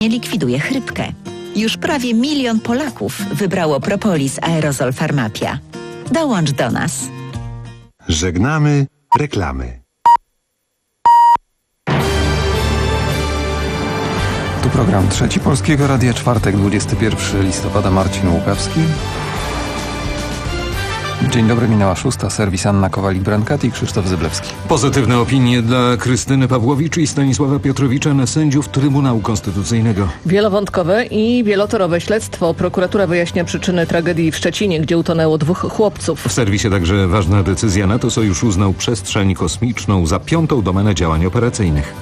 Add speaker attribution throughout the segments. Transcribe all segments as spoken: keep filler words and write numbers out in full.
Speaker 1: likwiduje chrypkę. Już prawie milion Polaków wybrało Propolis Aerozol Pharmapia. Dołącz do nas.
Speaker 2: Żegnamy reklamy.
Speaker 3: Tu program Trzeci Polskiego Radia, czwartek, dwudziestego pierwszego listopada, Marcin Łukawski. Dzień dobry, minęła szósta. Serwis Anna Kowalik-Brankat i Krzysztof Zyblewski.
Speaker 4: Pozytywne opinie dla Krystyny Pawłowicz i Stanisława Piotrowicza na sędziów Trybunału Konstytucyjnego.
Speaker 5: Wielowątkowe i wielotorowe śledztwo. Prokuratura wyjaśnia przyczyny tragedii w Szczecinie, gdzie utonęło dwóch chłopców.
Speaker 4: W serwisie także ważna decyzja. NATO Sojusz uznał przestrzeń kosmiczną za piątą domenę działań operacyjnych.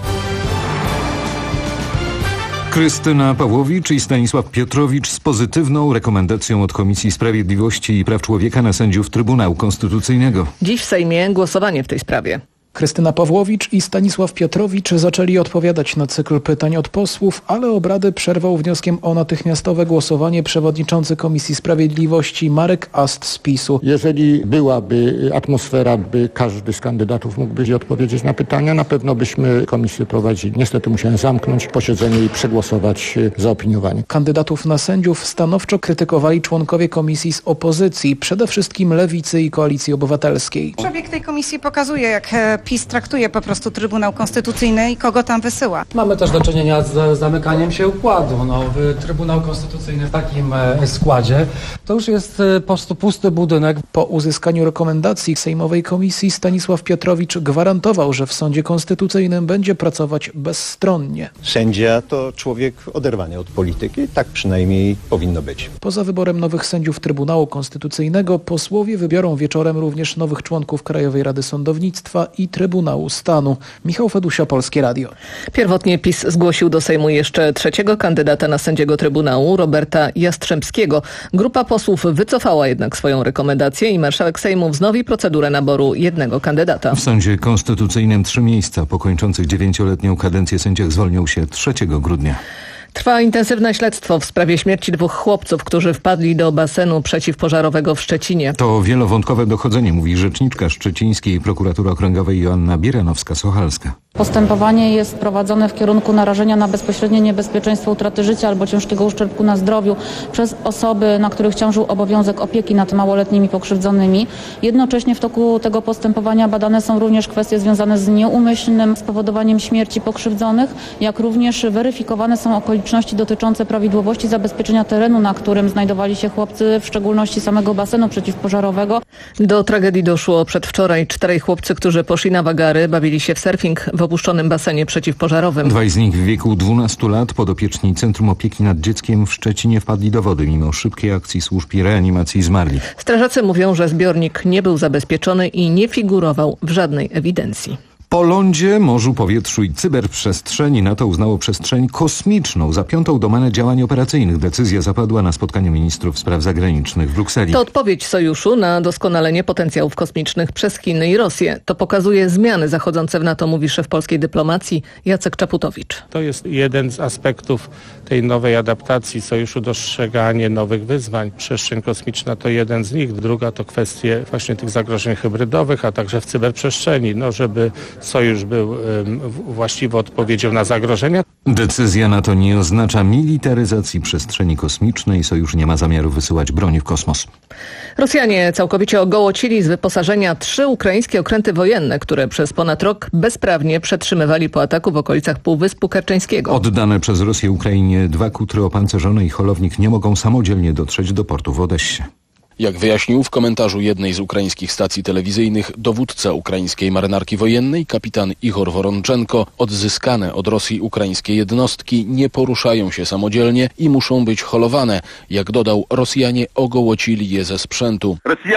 Speaker 4: Krystyna Pawłowicz i Stanisław Piotrowicz z pozytywną rekomendacją od Komisji Sprawiedliwości i Praw Człowieka na sędziów Trybunału Konstytucyjnego.
Speaker 5: Dziś w Sejmie głosowanie w tej sprawie.
Speaker 6: Krystyna Pawłowicz i Stanisław Piotrowicz zaczęli odpowiadać na cykl pytań od posłów, ale obrady przerwał wnioskiem o natychmiastowe głosowanie przewodniczący Komisji Sprawiedliwości Marek Ast z PiSu.
Speaker 7: Jeżeli byłaby atmosfera, by każdy z kandydatów mógłby odpowiedzieć na pytania, na pewno byśmy komisję prowadzili. Niestety musiałem zamknąć posiedzenie i przegłosować zaopiniowanie.
Speaker 6: Kandydatów na sędziów stanowczo krytykowali członkowie komisji z opozycji, przede wszystkim Lewicy i Koalicji Obywatelskiej.
Speaker 8: Przebieg tej komisji pokazuje, jak PiS traktuje po prostu Trybunał Konstytucyjny i kogo tam wysyła.
Speaker 9: Mamy też do czynienia z zamykaniem się układu. No, Trybunał Konstytucyjny w takim e, składzie to już jest e, po prostu pusty budynek.
Speaker 6: Po uzyskaniu rekomendacji sejmowej komisji Stanisław Piotrowicz gwarantował, że w sądzie konstytucyjnym będzie pracować bezstronnie.
Speaker 10: Sędzia to człowiek oderwany od polityki, tak przynajmniej powinno być.
Speaker 6: Poza wyborem nowych sędziów Trybunału Konstytucyjnego posłowie wybiorą wieczorem również nowych członków Krajowej Rady Sądownictwa i Trybunału Stanu. Michał Fedusia, Polskie Radio.
Speaker 5: Pierwotnie PiS zgłosił do Sejmu jeszcze trzeciego kandydata na sędziego Trybunału, Roberta Jastrzębskiego. Grupa posłów wycofała jednak swoją rekomendację i marszałek Sejmu wznowi procedurę naboru jednego kandydata.
Speaker 4: W sądzie konstytucyjnym trzy miejsca po kończących dziewięcioletnią kadencję sędziach zwolnią się trzeciego grudnia.
Speaker 5: Trwa intensywne śledztwo w sprawie śmierci dwóch chłopców, którzy wpadli do basenu przeciwpożarowego w Szczecinie.
Speaker 4: To wielowątkowe dochodzenie, mówi rzeczniczka szczecińskiej prokuratury okręgowej Joanna Bieranowska-Sochalska.
Speaker 11: Postępowanie jest prowadzone w kierunku narażenia na bezpośrednie niebezpieczeństwo utraty życia albo ciężkiego uszczerbku na zdrowiu przez osoby, na których ciążył obowiązek opieki nad małoletnimi pokrzywdzonymi. Jednocześnie w toku tego postępowania badane są również kwestie związane z nieumyślnym spowodowaniem śmierci pokrzywdzonych, jak również weryfikowane są okoliczności dotyczące prawidłowości zabezpieczenia terenu, na którym znajdowali się chłopcy, w szczególności samego basenu przeciwpożarowego.
Speaker 5: Do tragedii doszło przedwczoraj. Czterej chłopcy, którzy poszli na wagary, bawili się w surfing w opuszczonym basenie przeciwpożarowym.
Speaker 4: Dwaj z nich w wieku dwunastu lat, podopieczni Centrum Opieki nad Dzieckiem w Szczecinie, wpadli do wody. Mimo szybkiej akcji służb i reanimacji zmarli.
Speaker 5: Strażacy mówią, że zbiornik nie był zabezpieczony i nie figurował w żadnej ewidencji.
Speaker 4: Po lądzie, morzu, powietrzu i cyberprzestrzeni NATO uznało przestrzeń kosmiczną za piątą domenę działań operacyjnych. Decyzja zapadła na spotkaniu ministrów spraw zagranicznych w Brukseli.
Speaker 5: To odpowiedź sojuszu na doskonalenie potencjałów kosmicznych przez Chiny i Rosję. To pokazuje zmiany zachodzące w NATO, mówi szef polskiej dyplomacji Jacek Czaputowicz.
Speaker 12: To jest jeden z aspektów tej nowej adaptacji sojuszu, dostrzeganie nowych wyzwań. Przestrzeń kosmiczna to jeden z nich. Druga to kwestie właśnie tych zagrożeń hybrydowych, a także w cyberprzestrzeni, no żeby sojusz był um, właściwą odpowiedzią na zagrożenia.
Speaker 4: Decyzja NATO nie oznacza militaryzacji przestrzeni kosmicznej. Sojusz nie ma zamiaru wysyłać broni w kosmos.
Speaker 5: Rosjanie całkowicie ogołocili z wyposażenia trzy ukraińskie okręty wojenne, które przez ponad rok bezprawnie przetrzymywali po ataku w okolicach Półwyspu Kerczeńskiego.
Speaker 4: Oddane przez Rosję Ukrainie dwa kutry opancerzone i holownik nie mogą samodzielnie dotrzeć do portu w Odessie.
Speaker 13: Jak wyjaśnił w komentarzu jednej z ukraińskich stacji telewizyjnych dowódca ukraińskiej marynarki wojennej, kapitan Ihor Woronczenko, odzyskane od Rosji ukraińskie jednostki nie poruszają się samodzielnie i muszą być holowane. Jak dodał, Rosjanie ogołocili je ze sprzętu.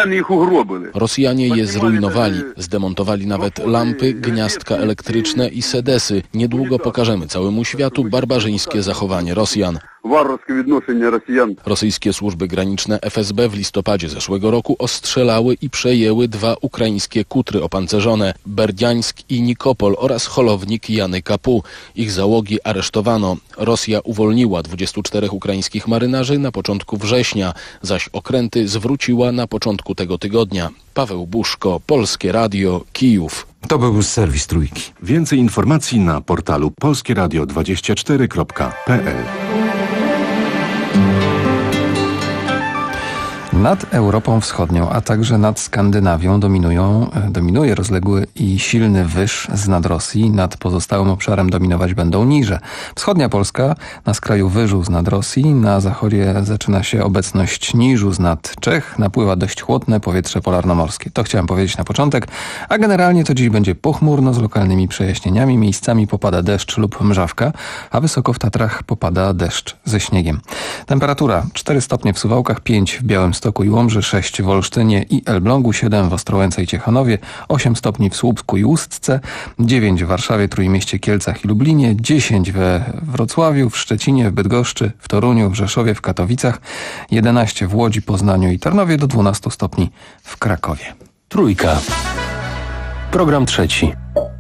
Speaker 13: Rosjanie je zrujnowali, zdemontowali nawet lampy, gniazdka elektryczne i sedesy. Niedługo pokażemy całemu światu barbarzyńskie zachowanie Rosjan. Rosyjskie służby graniczne F S B w listopadzie zeszłego roku ostrzelały i przejęły dwa ukraińskie kutry opancerzone, Berdiańsk i Nikopol oraz holownik Jany Kapu. Ich załogi aresztowano. Rosja uwolniła dwudziestu czterech ukraińskich marynarzy na początku września, zaś okręty zwróciła na początku tego tygodnia. Paweł Buszko, Polskie Radio, Kijów.
Speaker 4: To był serwis Trójki.
Speaker 14: Więcej informacji na portalu polskie radio dwadzieścia cztery kropka p l.
Speaker 3: Nad Europą Wschodnią, a także nad Skandynawią dominują, dominuje rozległy i silny wyż z nad Rosji. Nad pozostałym obszarem dominować będą niże. Wschodnia Polska na skraju wyżu z nad Rosji. Na zachodzie zaczyna się obecność niżu z nad Czech. Napływa dość chłodne powietrze polarnomorskie. To chciałem powiedzieć na początek. A generalnie to dziś będzie pochmurno z lokalnymi przejaśnieniami. Miejscami popada deszcz lub mrzawka, a wysoko w Tatrach popada deszcz ze śniegiem. Temperatura cztery stopnie w Suwałkach, pięć w Białymstoku i Łomży, sześć w Olsztynie i Elblągu, siedem w Ostrołęce i Ciechanowie, osiem stopni w Słupsku i Ustce, dziewięć w Warszawie, Trójmieście, Kielcach i Lublinie, dziesięć we Wrocławiu, w Szczecinie, w Bydgoszczy, w Toruniu, w Rzeszowie, w Katowicach, jedenaście w Łodzi, Poznaniu i Tarnowie, do dwunastu stopni w Krakowie.
Speaker 15: Trójka. Program trzeci.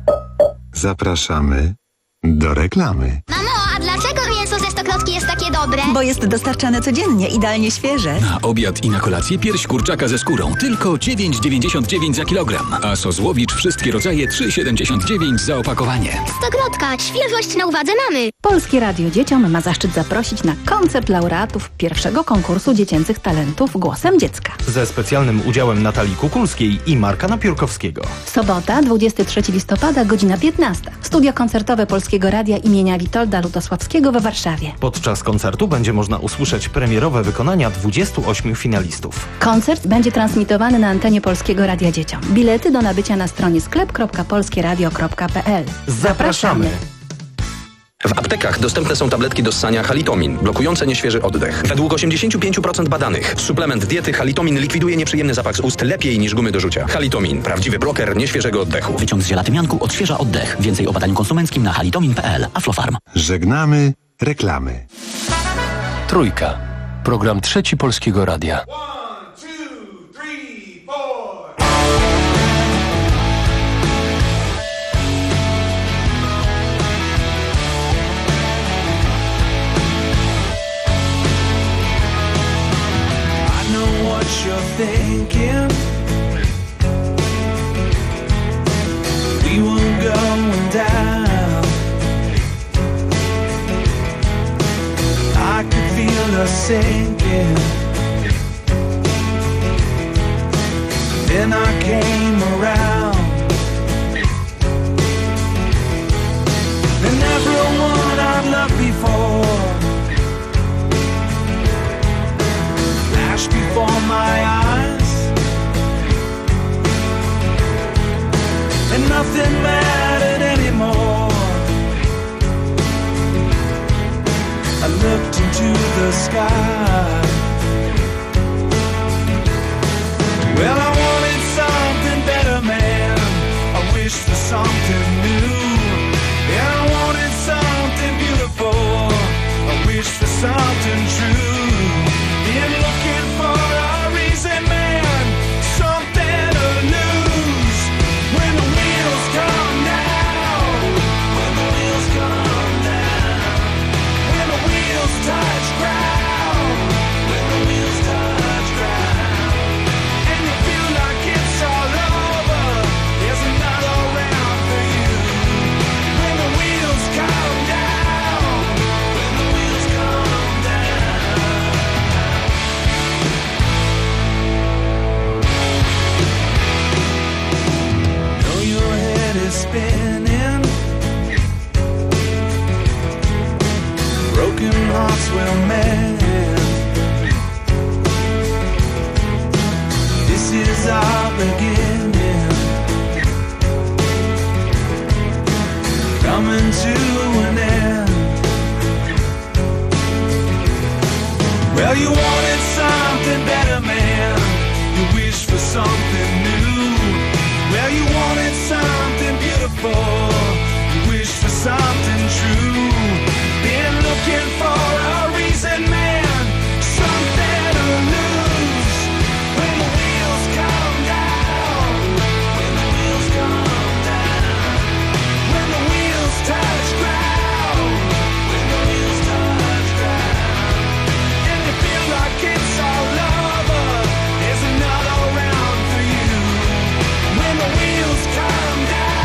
Speaker 2: Zapraszamy do reklamy.
Speaker 16: Mamo, a dlaczego mięso ze Stokrotki jest takie dobre?
Speaker 1: Bo jest dostarczane codziennie, idealnie świeże.
Speaker 15: Na obiad i na kolację pierś kurczaka ze skórą. Tylko dziewięć dziewięćdziesiąt dziewięć za kilogram. A sos Łowicz wszystkie rodzaje trzy siedemdziesiąt dziewięć za opakowanie.
Speaker 16: Stokrotka, świeżość na uwadze mamy.
Speaker 17: Polskie Radio Dzieciom ma zaszczyt zaprosić na koncert laureatów pierwszego konkursu dziecięcych talentów Głosem Dziecka.
Speaker 18: Ze specjalnym udziałem Natalii Kukulskiej i Marka Napiórkowskiego.
Speaker 17: Sobota, dwudziestego trzeciego listopada, godzina piętnasta. Studio koncertowe Polskiego Radia imienia Witolda Lutosławskiego we Warszawie.
Speaker 18: Podczas koncertu będzie można usłyszeć premierowe wykonania dwudziestu ośmiu finalistów.
Speaker 17: Koncert będzie transmitowany na antenie Polskiego Radia Dzieciom. Bilety do nabycia na stronie sklep kropka polskie radio kropka p l.
Speaker 18: Zapraszamy!
Speaker 19: W aptekach dostępne są tabletki do ssania Halitomin, blokujące nieświeży oddech. Według osiemdziesiąt pięć procent badanych suplement diety Halitomin likwiduje nieprzyjemny zapach z ust lepiej niż gumy do rzucia. Halitomin, prawdziwy bloker nieświeżego oddechu.
Speaker 20: Wyciąg z ziela tymianku odświeża oddech. Więcej o badaniu konsumenckim na halitomin kropka p l. Aflofarm.
Speaker 2: Żegnamy reklamy.
Speaker 15: Trójka. Program trzeci Polskiego Radia.
Speaker 21: You're thinking we were going down. I could feel us sinking. Then I came around, and everyone I've loved before flashed before my eyes, and nothing mattered anymore. I looked into the sky. Well, I wanted something better, man. I wished for something new. Yeah, I wanted something beautiful. I wished for something true. Been looking for a reason, man, something to lose. When the wheels come down, when the wheels come down, when the wheels touch ground, when the wheels touch ground, and you feel like it's all over, there's another round for you. When the wheels come down, when the wheels come down. Know your head is spinning, broken hearts will mend. This is our beginning, coming to an end. Well, you wanted something better, man. You wished for something new. Well, you wanted something beautiful. You wished for something true. Been looking for a reason, man, something to lose. When the wheels come down, when the wheels come down, when the wheels touch ground, when the wheels touch ground, and you feel like it's all over, there's another round for you. When the wheels come down.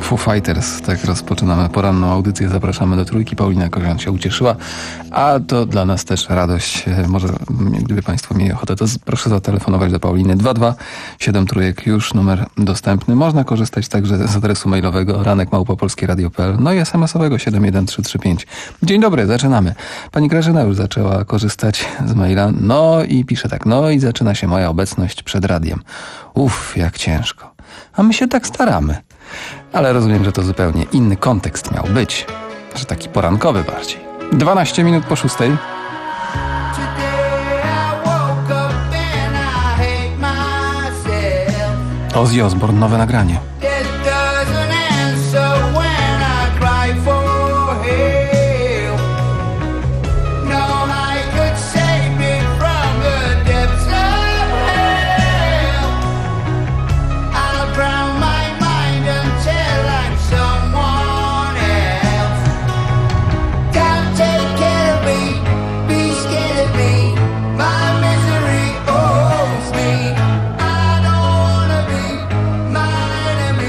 Speaker 3: Foo Fighters. Tak rozpoczynamy poranną audycję. Zapraszamy do Trójki. Paulina Kozian się ucieszyła, a to dla nas też radość. Może gdyby Państwo mieli ochotę, to proszę zatelefonować do Pauliny. dwa dwa siedem trójek już numer dostępny. Można korzystać także z adresu mailowego ranek małpa polskie radio kropka p l, no i es em esowego siedem jeden trzy trzy pięć. Dzień dobry, zaczynamy. Pani Grażyna już zaczęła korzystać z maila. No i pisze tak. No i zaczyna się moja obecność przed radiem. Uff, jak ciężko. A my się tak staramy. Ale rozumiem, że to zupełnie inny kontekst miał być. Że taki porankowy bardziej. dwanaście minut po szóstej. Ozzy Osbourne, nowe nagranie.
Speaker 21: Misery owns me. I don't wanna be mine.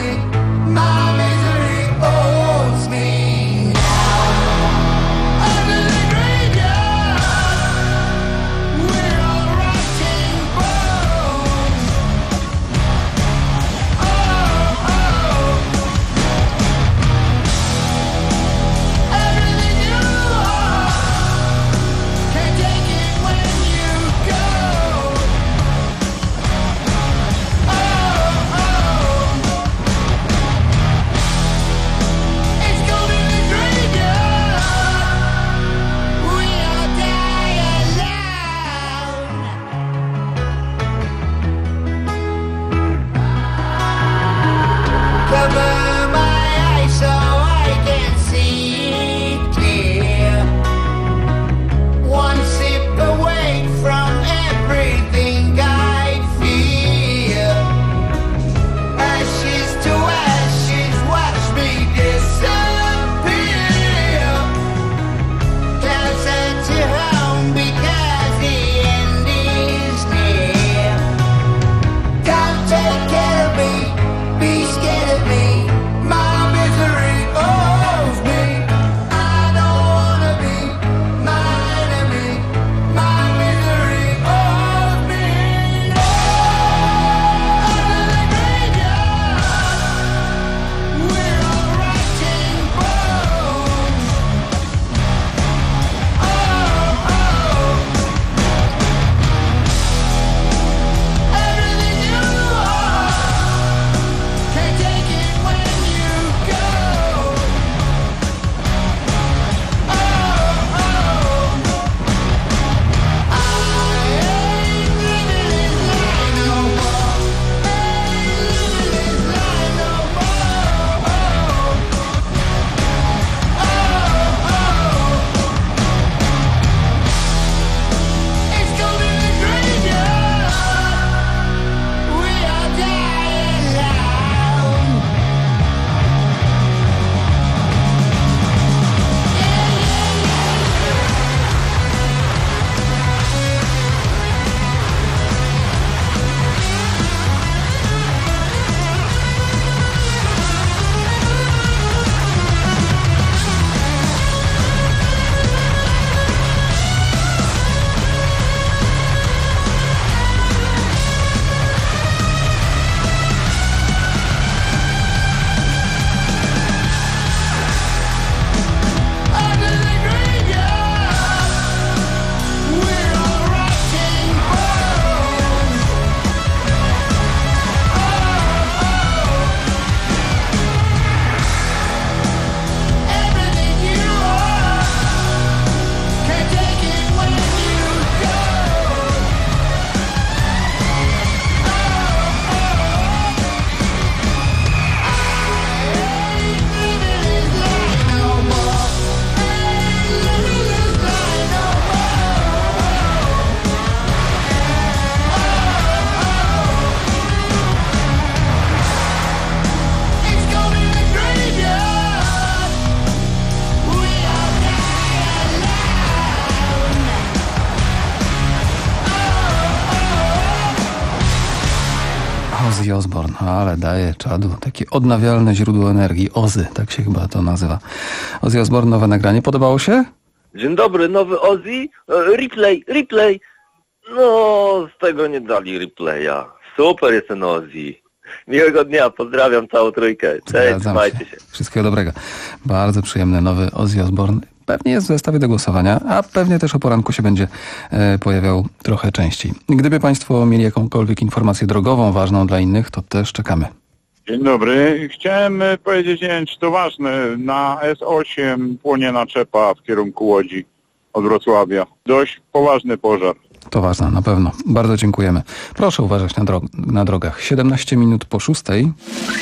Speaker 3: ale daje czadu. Takie odnawialne źródło energii. Ozy, tak się chyba to nazywa. Ozzy Osbourne, nowe nagranie. Podobało się?
Speaker 7: Dzień dobry, nowy Ozzy. E, replay, replay. No, z tego nie dali replaya. Super jest ten Ozzy. Miłego dnia, pozdrawiam całą trójkę. Cześć, trzymajcie się.
Speaker 3: Wszystkiego dobrego. Bardzo przyjemny nowy Ozzy Osbourne. Pewnie jest w zestawie do głosowania, a pewnie też o poranku się będzie e, pojawiał trochę częściej. Gdyby Państwo mieli jakąkolwiek informację drogową ważną dla innych, to też czekamy.
Speaker 22: Dzień dobry. Chciałem powiedzieć, nie wiem czy to ważne, na S osiem płonie naczepa w kierunku Łodzi od Wrocławia. Dość poważny pożar.
Speaker 3: To ważne, na pewno. Bardzo dziękujemy. Proszę uważać na, dro- na drogach. siedemnaście minut po szóstej.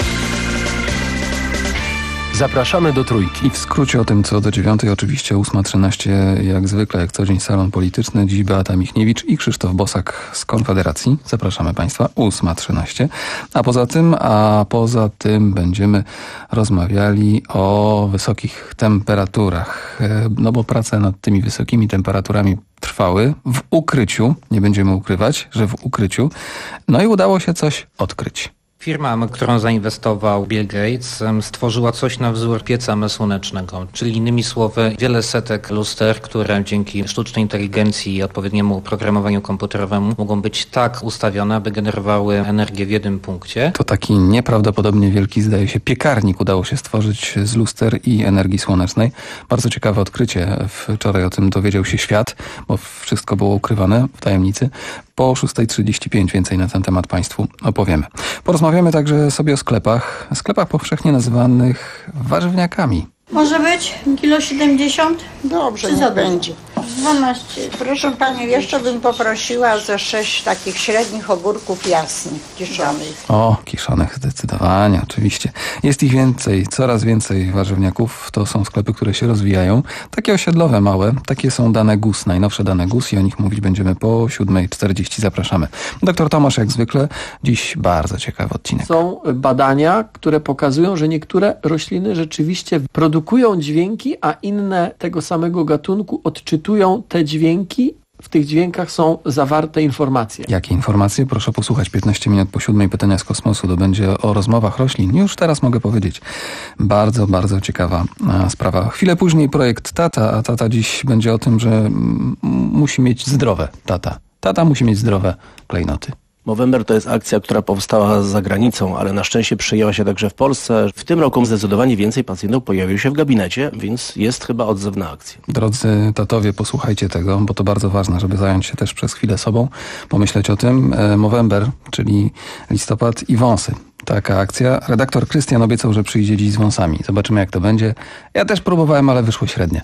Speaker 23: Zapraszamy do Trójki.
Speaker 3: I w skrócie o tym, co do dziewiątej, oczywiście ósma trzynaście, jak zwykle, jak co dzień salon polityczny. Dziś Beata Michniewicz i Krzysztof Bosak z Konfederacji. Zapraszamy Państwa, ósma trzynaście. A poza tym, a poza tym będziemy rozmawiali o wysokich temperaturach. No bo prace nad tymi wysokimi temperaturami trwały w ukryciu, nie będziemy ukrywać, że w ukryciu. No i udało się coś odkryć.
Speaker 24: Firma, którą zainwestował Bill Gates, stworzyła coś na wzór pieca słonecznego, czyli innymi słowy wiele setek luster, które dzięki sztucznej inteligencji i odpowiedniemu programowaniu komputerowemu mogą być tak ustawione, aby generowały energię w jednym punkcie.
Speaker 3: To taki nieprawdopodobnie wielki, zdaje się, piekarnik udało się stworzyć z luster i energii słonecznej. Bardzo ciekawe odkrycie. Wczoraj o tym dowiedział się świat, bo wszystko było ukrywane w tajemnicy. Po szósta trzydzieści pięć więcej na ten temat Państwu opowiemy. Porozmawiamy także sobie o sklepach, sklepach powszechnie nazywanych warzywniakami.
Speaker 25: Może być kilo siedemdziesiąt?
Speaker 26: Dobrze, nie będzie.
Speaker 25: dwanaście.
Speaker 26: Proszę Panią, jeszcze bym poprosiła ze sześć takich średnich ogórków jasnych, kiszonych.
Speaker 3: O, kiszonych zdecydowanie, oczywiście. Jest ich więcej, coraz więcej warzywniaków. To są sklepy, które się rozwijają. Takie osiedlowe, małe. Takie są dane G U S, najnowsze dane G U S i o nich mówić będziemy po siódma czterdzieści. Zapraszamy. Doktor Tomasz, jak zwykle, dziś bardzo ciekawy odcinek.
Speaker 27: Są badania, które pokazują, że niektóre rośliny rzeczywiście produkują dźwięki, a inne tego samego gatunku odczytują te dźwięki. W tych dźwiękach są zawarte informacje.
Speaker 3: Jakie informacje? Proszę posłuchać. piętnaście minut po siódmej, pytania z kosmosu. To będzie o rozmowach roślin. Już teraz mogę powiedzieć. Bardzo, bardzo ciekawa a, sprawa. Chwilę później projekt Tata, a Tata dziś będzie o tym, że m, musi mieć zdrowe tata. Tata musi mieć zdrowe klejnoty.
Speaker 23: Movember to jest akcja, która powstała za granicą, ale na szczęście przyjęła się także w Polsce. W tym roku zdecydowanie więcej pacjentów pojawiło się w gabinecie, więc jest chyba odzew na akcję.
Speaker 3: Drodzy tatowie, posłuchajcie tego, bo to bardzo ważne, żeby zająć się też przez chwilę sobą, pomyśleć o tym. Movember, czyli listopad i wąsy. Taka akcja. Redaktor Krystian obiecał, że przyjdzie dziś z wąsami. Zobaczymy, jak to będzie. Ja też próbowałem, ale wyszło średnio.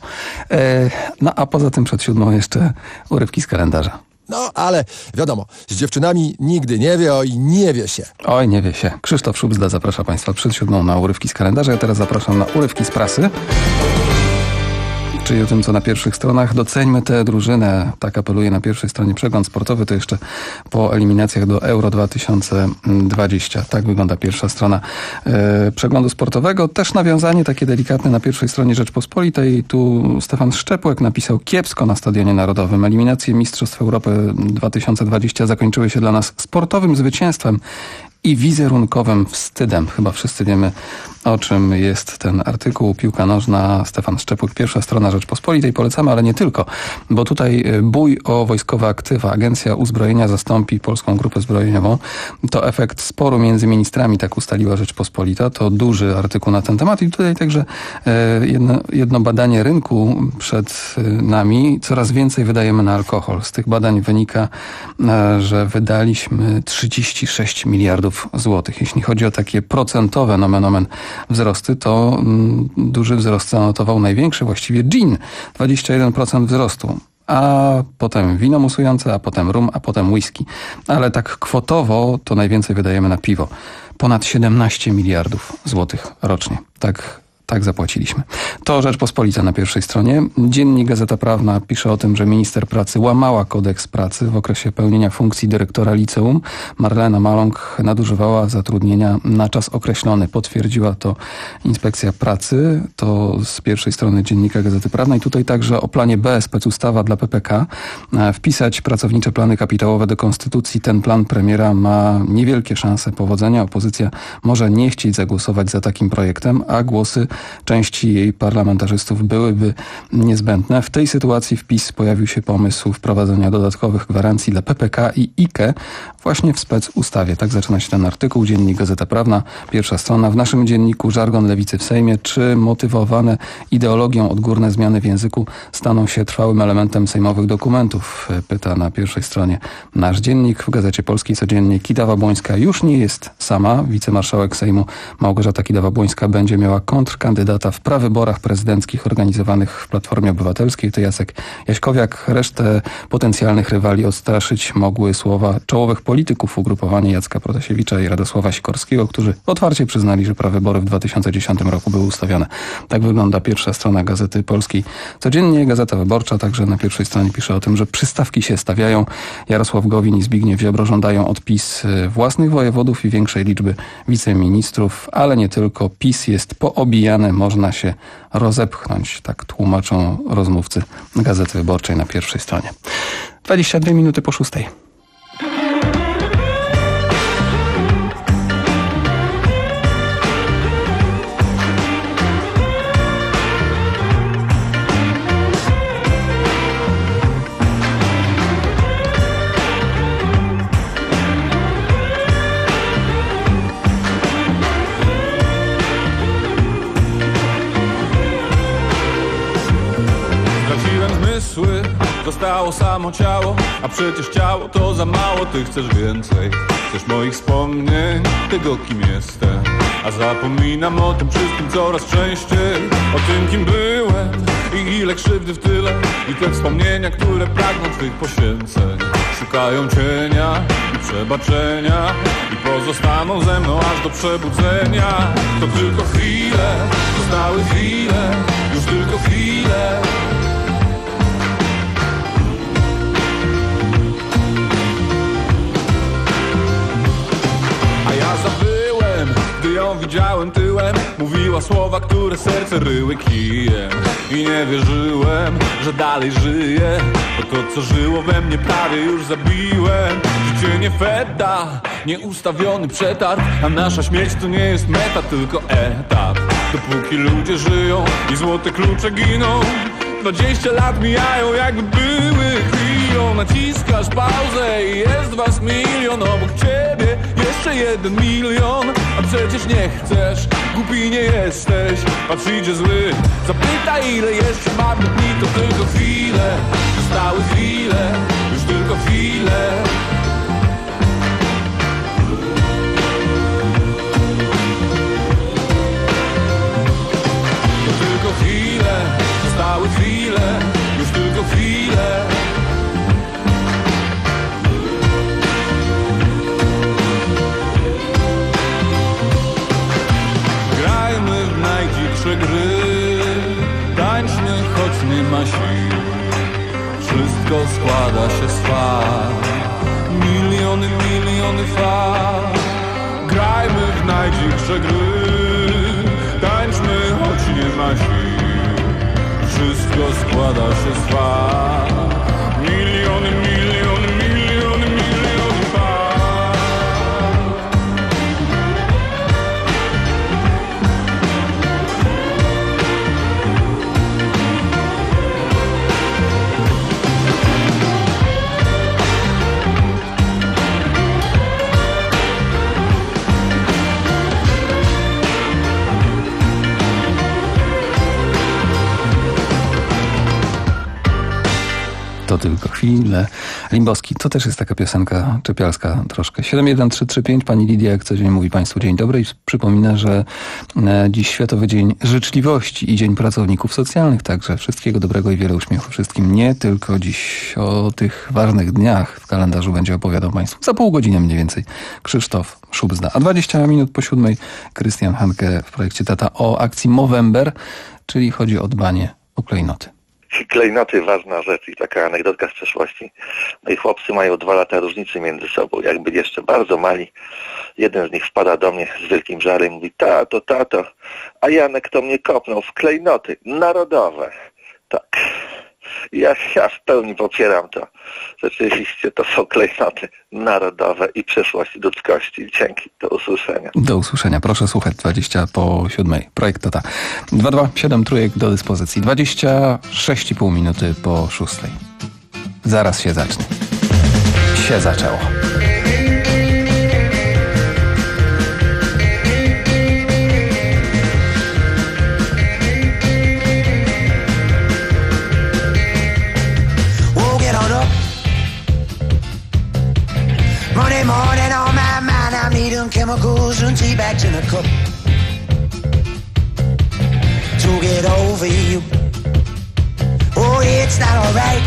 Speaker 3: No a poza tym przed siódmą jeszcze urywki z kalendarza.
Speaker 28: No, ale wiadomo, z dziewczynami nigdy nie wie, oj, nie wie się.
Speaker 3: Oj, nie wie się. Krzysztof Szubzda zaprasza Państwa przed siódmą na urywki z kalendarza. Ja teraz zapraszam na urywki z prasy. Czyli o tym, co na pierwszych stronach. Doceńmy tę drużynę. Tak apeluje na pierwszej stronie przegląd sportowy. To jeszcze po eliminacjach do Euro dwa tysiące dwadzieścia. Tak wygląda pierwsza strona e, przeglądu sportowego. Też nawiązanie takie delikatne na pierwszej stronie Rzeczpospolitej. Tu Stefan Szczepłek napisał: kiepsko na Stadionie Narodowym. Eliminacje Mistrzostw Europy dwa tysiące dwadzieścia zakończyły się dla nas sportowym zwycięstwem i wizerunkowym wstydem. Chyba wszyscy wiemy, o czym jest ten artykuł. Piłka nożna, Stefan Szczepłek, pierwsza strona Rzeczpospolitej. Polecamy, ale nie tylko, bo tutaj bój o wojskowe aktywa. Agencja Uzbrojenia zastąpi Polską Grupę Zbrojeniową. To efekt sporu między ministrami, tak ustaliła Rzeczpospolita. To duży artykuł na ten temat i tutaj także jedno, jedno badanie rynku przed nami. Coraz więcej wydajemy na alkohol. Z tych badań wynika, że wydaliśmy trzydzieści sześć miliardów złotych. Jeśli chodzi o takie procentowe nomen omen wzrosty, to mm, duży wzrost zanotował największy właściwie gin. dwadzieścia jeden procent wzrostu. A potem wino musujące, a potem rum, a potem whisky. Ale tak kwotowo to najwięcej wydajemy na piwo. Ponad siedemnaście miliardów złotych rocznie. Tak Tak zapłaciliśmy. To Rzeczpospolita na pierwszej stronie. Dziennik Gazeta Prawna pisze o tym, że minister pracy łamała kodeks pracy w okresie pełnienia funkcji dyrektora liceum. Marlena Maląg nadużywała zatrudnienia na czas określony. Potwierdziła to Inspekcja Pracy. To z pierwszej strony Dziennika Gazety Prawnej. Tutaj także o planie B, specustawa dla P P K. Wpisać pracownicze plany kapitałowe do Konstytucji. Ten plan premiera ma niewielkie szanse powodzenia. Opozycja może nie chcieć zagłosować za takim projektem, a głosy części jej parlamentarzystów byłyby niezbędne. W tej sytuacji w PiS pojawił się pomysł wprowadzenia dodatkowych gwarancji dla P P K i I K E właśnie w specustawie. Tak zaczyna się ten artykuł. Dziennik Gazeta Prawna, pierwsza strona. W naszym dzienniku żargon lewicy w Sejmie. Czy motywowane ideologią odgórne zmiany w języku staną się trwałym elementem sejmowych dokumentów? Pyta na pierwszej stronie nasz dziennik. W Gazecie Polskiej codziennie Kidawa-Błońska już nie jest sama. Wicemarszałek Sejmu Małgorzata Kidawa-Błońska będzie miała kontrkandydata w prawyborach prezydenckich organizowanych w Platformie Obywatelskiej. To Jacek Jaśkowiak. Resztę potencjalnych rywali odstraszyć mogły słowa czołowych polityków ugrupowania Jacka Protasiewicza i Radosława Sikorskiego, którzy otwarcie przyznali, że prawybory w dwa tysiące dziesiątym roku były ustawione. Tak wygląda pierwsza strona Gazety Polskiej codziennie. Gazeta Wyborcza także na pierwszej stronie pisze o tym, że przystawki się stawiają. Jarosław Gowin i Zbigniew Ziobro żądają od PiS własnych wojewodów i większej liczby wiceministrów, ale nie tylko. PiS jest poobijany, można się rozepchnąć. Tak tłumaczą rozmówcy Gazety Wyborczej na pierwszej stronie. dwadzieścia dwie minuty po szóstej.
Speaker 21: Zostało samo ciało, a przecież ciało to za mało. Ty chcesz więcej, chcesz moich wspomnień, tego kim jestem. A zapominam o tym wszystkim coraz częściej. O tym kim byłem i ile krzywdy w tyle. I te wspomnienia, które pragną twych poświęceń. Szukają cienia i przebaczenia i pozostaną ze mną aż do przebudzenia. To tylko chwile, zostały chwile, już tylko chwile. Zabyłem, gdy ją widziałem tyłem. Mówiła słowa, które serce ryły kijem. I nie wierzyłem, że dalej żyję, bo to co żyło we mnie prawie już zabiłem. Życie nie feta, nieustawiony przetarg, a nasza śmierć to nie jest meta, tylko etap. Dopóki ludzie żyją i złote klucze giną, dwadzieścia lat mijają jakby były chwilą. Naciskasz pauzę i jest was milion obok ciebie, jeszcze jeden milion. A przecież nie chcesz, głupi nie jesteś. A przyjdzie zły, zapyta ile jeszcze marnych dni. To tylko chwile, zostały chwile, już tylko chwile. To tylko chwile, zostały chwile, już tylko chwile. Grajmy w najdziksze gry, tańczmy choć nie ma sił. Wszystko składa się z fal, miliony, miliony fal. Grajmy w najdziksze gry, tańczmy choć nie ma sił. Wszystko składa się z fal, miliony, miliony, miliony, miliony fal.
Speaker 3: To tylko chwilę. Limbowski, to też jest taka piosenka czepialska troszkę. siedem jeden trzy trzy pięć, pani Lidia jak co dzień mówi państwu dzień dobry i przypomina, że dziś Światowy Dzień Życzliwości i Dzień Pracowników Socjalnych. Także wszystkiego dobrego i wiele uśmiechu wszystkim. Nie tylko dziś o tych ważnych dniach w kalendarzu będzie opowiadał państwu za pół godziny mniej więcej Krzysztof Szubzda. A dwadzieścia minut po siódmej Krystian Hanke w projekcie Tata o akcji Movember, czyli chodzi o dbanie o klejnoty.
Speaker 5: Klejnoty, ważna rzecz i taka anegdotka z przeszłości. Moi chłopcy mają dwa lata różnicy między sobą. Jak byli jeszcze bardzo mali, jeden z nich wpada do mnie z wielkim żarem i mówi: tato, tato, a Janek to mnie kopnął w klejnoty narodowe. Tak. Ja, ja w pełni popieram to. Rzeczywiście to są klejnoty narodowe i przyszłość ludzkości. Dzięki. Do usłyszenia.
Speaker 3: Do usłyszenia. Proszę słuchać. dwadzieścia po siódmej. Projekt Tata. dwa dwa siedem trójek do dyspozycji. dwadzieścia sześć i pół minuty po szóstej. Zaraz się zacznie. Się zaczęło.
Speaker 6: Monday morning on my mind, I'm needing chemicals and tea bags in a cup to get over you. Oh, it's not alright.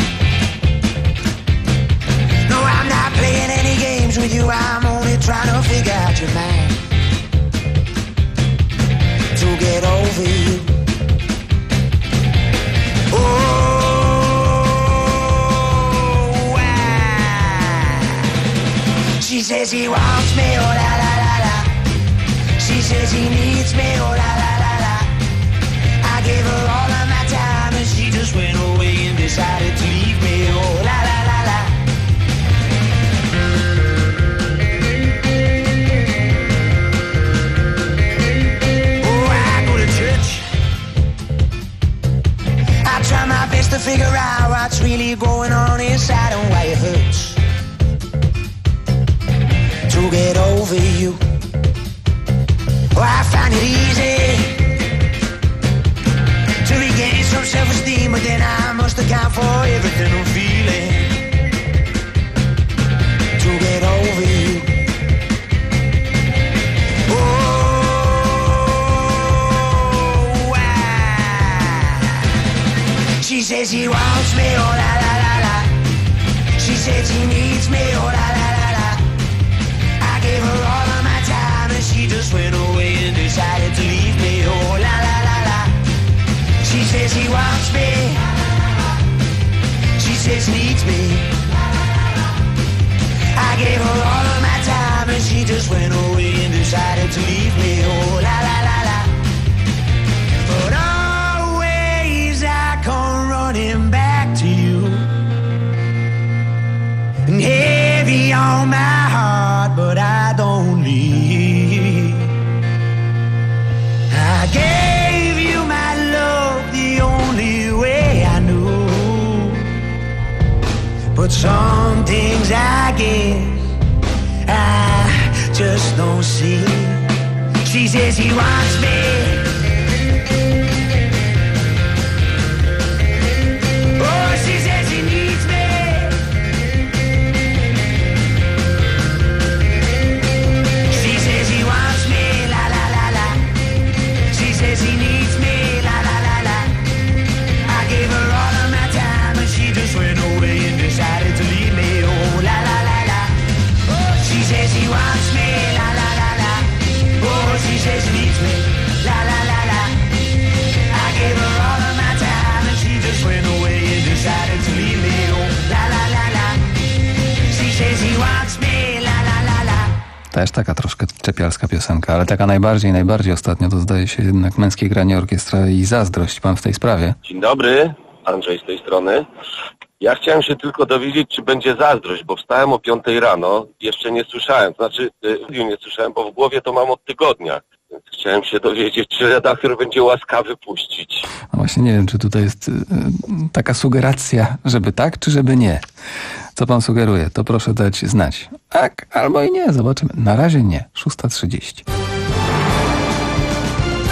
Speaker 6: No, I'm not playing any games with you. I'm only trying to figure out your mind to get over you. Oh, she says he wants me, oh la la la la. She says he needs me, oh la la la la. I gave her all of my time and she just went away and decided to leave me, oh la la la la. Oh, I go to church. I try my best to figure out what's really going on inside and why it hurts to get over you. Oh, I find it easy to regain some self-esteem, but then I must account for everything I'm feeling to get over you. Oh, I... She says he wants me, oh la la la la. She says he needs me, oh la la la la. I gave her all of my time and she just went away and decided to leave me, oh la la la la. She says he wants me, she says needs me. I gave her all of my time and she just went away and decided to leave me, oh la la la la. But always I come running back to you, and heavy on my heart, but I don't leave. I gave you my love the only way I knew, but some things I guess I just don't see. She says he wants me, oh, she says he needs me. She says he wants me, la la la la. She says he needs me, la la la la. I gave her all of my time and she just went away and decided to leave me, oh la la la la. Oh, she says he wants me, la la la la. Oh, she says he needs me, la la la la. I gave her all of my time and she just went away and decided to leave me, oh la la la la. She says he wants me, la la la la.
Speaker 3: Też taka troszkę czepialska piosenka, ale taka najbardziej, najbardziej ostatnio to zdaje się jednak Męskie Granie Orkiestra i Zazdrość. Pan w tej sprawie?
Speaker 8: Dzień dobry, Andrzej z tej strony. Ja chciałem się tylko dowiedzieć, czy będzie Zazdrość, bo wstałem o piątej rano, jeszcze nie słyszałem, to znaczy yy, nie słyszałem, bo w głowie to mam od tygodnia. Więc chciałem się dowiedzieć, czy redaktor będzie łaskawy puścić.
Speaker 3: No właśnie nie wiem, czy tutaj jest yy, taka sugeracja, żeby tak, czy żeby nie. Co pan sugeruje, to proszę dać znać. Tak, albo i nie, zobaczymy. Na razie nie. szósta trzydzieści.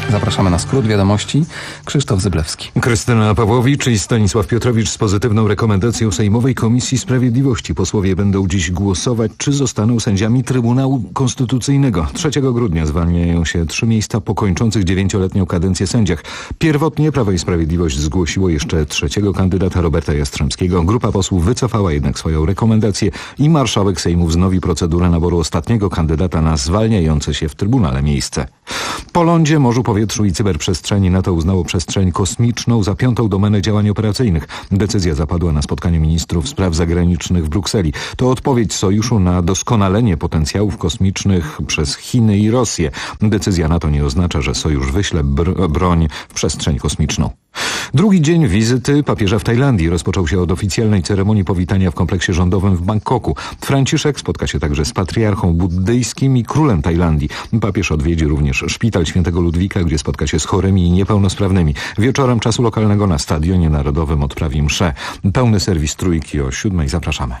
Speaker 3: Zapraszamy na skrót wiadomości. Krzysztof Zyblewski.
Speaker 1: Krystyna Pawłowicz i Stanisław Piotrowicz z pozytywną rekomendacją Sejmowej Komisji Sprawiedliwości. Posłowie będą dziś głosować, czy zostaną sędziami Trybunału Konstytucyjnego. trzeciego grudnia zwalniają się trzy miejsca po kończących dziewięcioletnią kadencję sędziach. Pierwotnie Prawo i Sprawiedliwość zgłosiło jeszcze trzeciego kandydata, Roberta Jastrzębskiego. Grupa posłów wycofała jednak swoją rekomendację i marszałek Sejmu wznowi procedurę naboru ostatniego kandydata na zwalniające się w Trybunale miejsce. Po lądzie, morzu, powietrzu i cyberprzestrzeni NATO uznało przestrzeń kosmiczną za piątą domenę działań operacyjnych. Decyzja zapadła na spotkaniu ministrów spraw zagranicznych w Brukseli. To odpowiedź sojuszu na doskonalenie potencjałów kosmicznych przez Chiny i Rosję. Decyzja NATO nie oznacza, że sojusz wyśle br- broń w przestrzeń kosmiczną. Drugi dzień wizyty papieża w Tajlandii rozpoczął się od oficjalnej ceremonii powitania w kompleksie rządowym w Bangkoku. Franciszek spotka się także z patriarchą buddyjskim i królem Tajlandii. Papież odwiedzi również szpital świętego Ludwika, gdzie spotka się z chorymi i niepełnosprawnymi. Wieczorem czasu lokalnego na Stadionie Narodowym odprawi mszę. Pełny serwis Trójki o siódmej. Zapraszamy.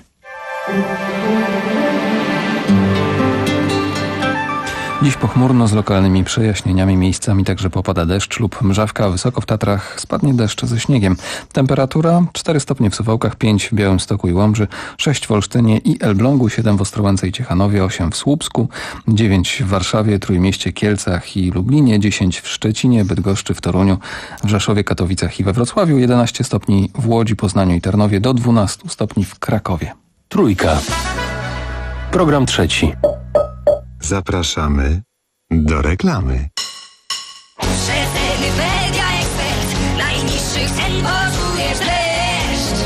Speaker 3: Dziś pochmurno z lokalnymi przejaśnieniami, miejscami także popada deszcz lub mrzawka, a wysoko w Tatrach spadnie deszcz ze śniegiem. Temperatura cztery stopnie w Suwałkach, pięć w Białymstoku i Łomży, sześć w Olsztynie i Elblągu, siedem w Ostrołęce i Ciechanowie, osiem w Słupsku, dziewięć w Warszawie, Trójmieście, Kielcach i Lublinie, dziesięć w Szczecinie, Bydgoszczy, w Toruniu, w Rzeszowie, Katowicach i we Wrocławiu, jedenaście stopni w Łodzi, Poznaniu i Tarnowie, do dwunastu stopni w Krakowie.
Speaker 4: Trójka. Program trzeci.
Speaker 2: Zapraszamy do reklamy.
Speaker 6: Rzetelny Media Expert. Najniższych cen poczujesz dreszcz.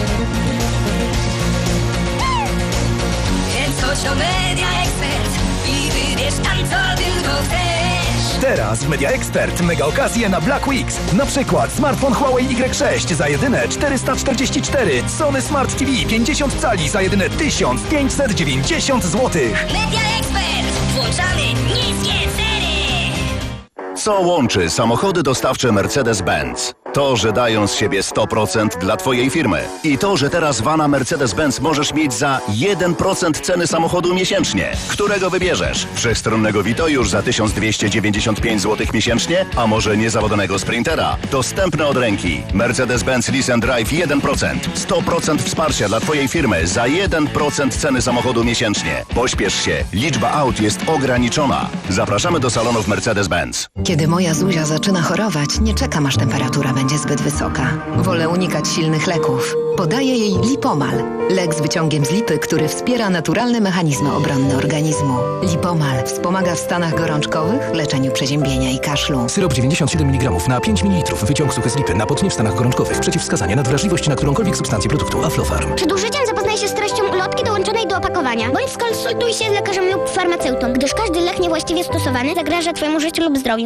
Speaker 6: Więc chodź do Media Expert i wybierz tam, co tylko chcesz.
Speaker 9: Teraz w Media Expert mega okazje na Black Weeks. Na przykład smartfon Huawei Y sześć za jedyne czterysta czterdzieści cztery, Sony Smart T V pięćdziesiąt cali za jedyne tysiąc pięćset dziewięćdziesiąt złotych.
Speaker 6: Media Expert. Włączamy niskie ceny.
Speaker 10: Co łączy samochody dostawcze Mercedes-Benz? To, że dają z siebie sto procent dla Twojej firmy. I to, że teraz vana Mercedes-Benz możesz mieć za jeden procent ceny samochodu miesięcznie. Którego wybierzesz? Wszechstronnego Vito już za tysiąc dwieście dziewięćdziesiąt pięć złotych miesięcznie? A może niezawodnego Sprintera? Dostępne od ręki. Mercedes-Benz Lease and Drive jeden procent. sto procent wsparcia dla Twojej firmy za jeden procent ceny samochodu miesięcznie. Pośpiesz się. Liczba aut jest ograniczona. Zapraszamy do salonów Mercedes-Benz.
Speaker 11: Kiedy moja Zuzia zaczyna chorować, nie czekam, aż temperatura będzie zbyt wysoka. Wolę unikać silnych leków. Podaję jej Lipomal. Lek z wyciągiem z lipy, który wspiera naturalne mechanizmy obronne organizmu. Lipomal wspomaga w stanach gorączkowych, leczeniu przeziębienia i kaszlu.
Speaker 4: Syrop dziewięćdziesiąt siedem miligramów na pięć mililitrów. Wyciąg suchy z lipy na potnie w stanach gorączkowych. Przeciwwskazania na wrażliwość na którąkolwiek substancję produktu Aflofarm.
Speaker 16: Przed użyciem zapoznaj się z treścią ulotki dołączonej do opakowania, bądź skonsultuj się z lekarzem lub farmaceutą, gdyż każdy lek niewłaściwie stosowany zagraża Twojemu życiu lub zdrowiu.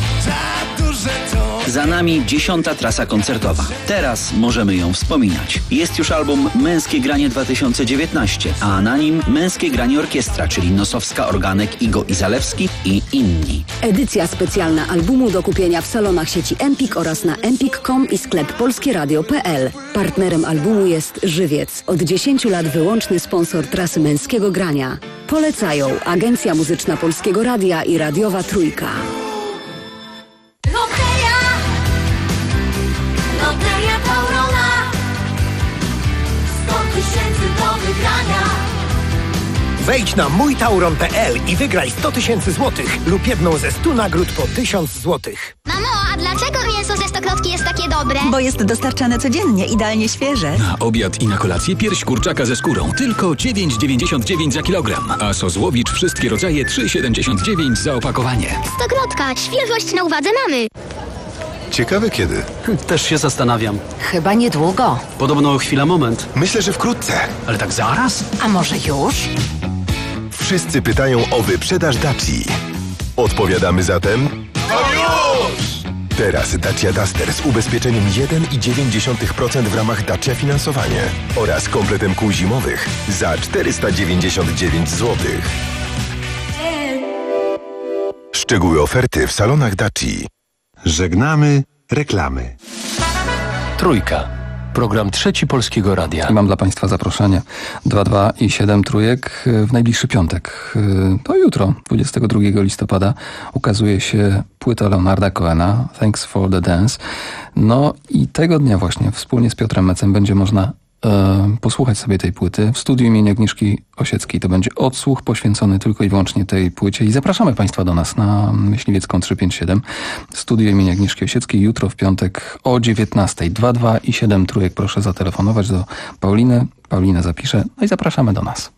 Speaker 20: Za nami dziesiąta trasa koncertowa. Teraz możemy ją wspominać. Jest już album Męskie Granie dwa tysiące dziewiętnaście, a na nim Męskie Granie Orkiestra, czyli Nosowska, Organek, Igo i Zalewski i inni.
Speaker 12: Edycja specjalna albumu do kupienia w salonach sieci Empik oraz na empik kropka com i sklep polskieradio kropka p l. Partnerem albumu jest Żywiec. Od dziesięciu lat wyłączny sponsor trasy Męskiego Grania. Polecają Agencja Muzyczna Polskiego Radia i Radiowa Trójka.
Speaker 6: Loteria, Loteria Taurona, sto tysięcy do wygrania.
Speaker 13: Wejdź na mój tauron kropka p l i wygraj sto tysięcy złotych lub jedną ze stu nagród po tysiąc złotych.
Speaker 16: Mamo, a dlaczego mięso ze Stokrotki jest takie dobre?
Speaker 14: Bo jest dostarczane codziennie, idealnie świeże.
Speaker 15: Na obiad i na kolację pierś kurczaka ze skórą. Tylko dziewięć dziewięćdziesiąt dziewięć za kilogram. A sos Łowicz wszystkie rodzaje trzy siedemdziesiąt dziewięć za opakowanie.
Speaker 16: Stokrotka, świeżość na uwadze mamy.
Speaker 29: Ciekawe kiedy.
Speaker 20: Też się zastanawiam.
Speaker 14: Chyba niedługo.
Speaker 20: Podobno chwila moment.
Speaker 29: Myślę, że wkrótce.
Speaker 20: Ale tak zaraz?
Speaker 14: A może już?
Speaker 29: Wszyscy pytają o wyprzedaż Daci. Odpowiadamy zatem...
Speaker 6: No już!
Speaker 29: Teraz Dacia Duster z ubezpieczeniem jeden i dziewięć dziesiątych procent w ramach Dacia Finansowanie oraz kompletem kół zimowych za czterysta dziewięćdziesiąt dziewięć złotych. Szczegóły oferty w salonach Daci.
Speaker 2: Żegnamy reklamy.
Speaker 4: Trójka.
Speaker 7: Program Trzeci Polskiego Radia.
Speaker 3: I mam dla Państwa zaproszenie. dwa dwa i siedem trójek w najbliższy piątek. To jutro, dwudziestego drugiego listopada, ukazuje się płyta Leonarda Cohena, Thanks for the Dance. No i tego dnia właśnie wspólnie z Piotrem Mecem będzie można e, posłuchać sobie tej płyty w studiu imienia Agnieszki Osieckiej. To będzie odsłuch poświęcony tylko i wyłącznie tej płycie i zapraszamy Państwa do nas na Myśliwiecką trzysta pięćdziesiąt siedem. Studio imienia Agnieszki Osieckiej jutro w piątek o dziewiętnastej. dwa dwa i siedem trójek proszę zatelefonować do Pauliny. Paulina zapisze, no i zapraszamy do nas.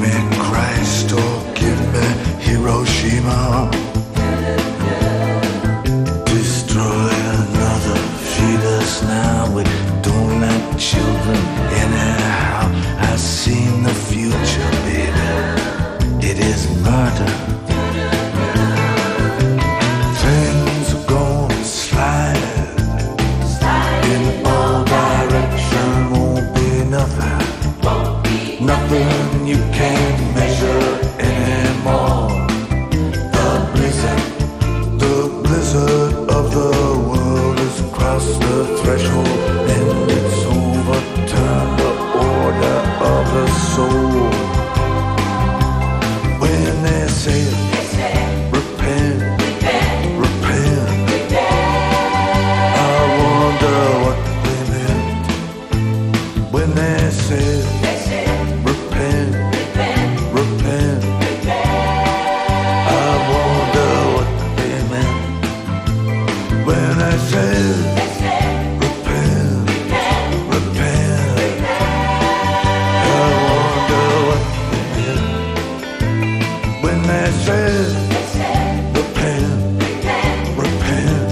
Speaker 21: me Christ or give me Hiroshima. Destroy another, feed us now. We don't like children anyhow. I've seen the future, baby. It is murder. Things are gonna slide in all directions. Won't be nothing, nothing you can't measure anymore. The blizzard, the blizzard of the world has crossed the threshold, and it's overturned the order of the soul. When they say, repent, repent, I wonder what they meant. When they say, repent, repent, I wonder what they meant. When I say, repent, repent, I wonder what they meant. When they say, repent, repent.